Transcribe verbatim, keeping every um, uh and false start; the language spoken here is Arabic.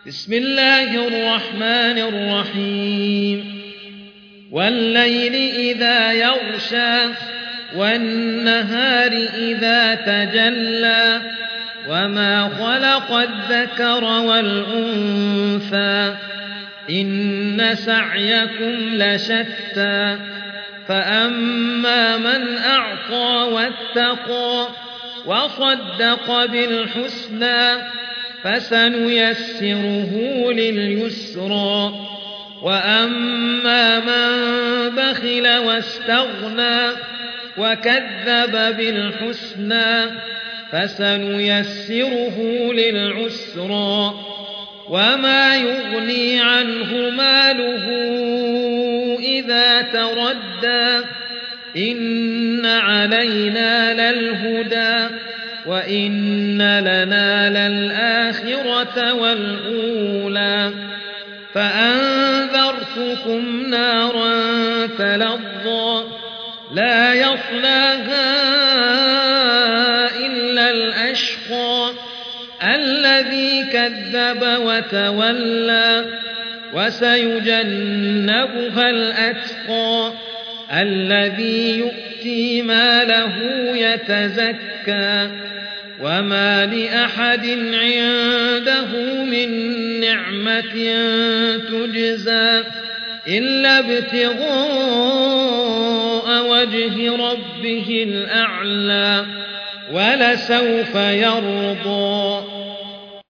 بسم الله الرحمن الرحيم والليل إذا يغشى والنهار إذا تجلى وما خلق الذكر والأنثى إن سعيكم لشتى فأما من أعطى واتقى وصدق بالحسنى فسنيسره لليسرى وأما من بخل واستغنى وكذب بالحسنى فسنيسره للعسرى وما يغني عنه ماله إذا تردى إن علينا للهدى وإن لنا للآخرة والأولى فأنذرتكم نارا تلظى لا يصلاها إلا الأشقى الذي كذب وتولى وسيجنبها الأتقى الذي يؤتي ماله يتزكى وما لأحد عنده من نعمة تجزى إلا ابتغاء وجه ربه الأعلى ولسوف يرضى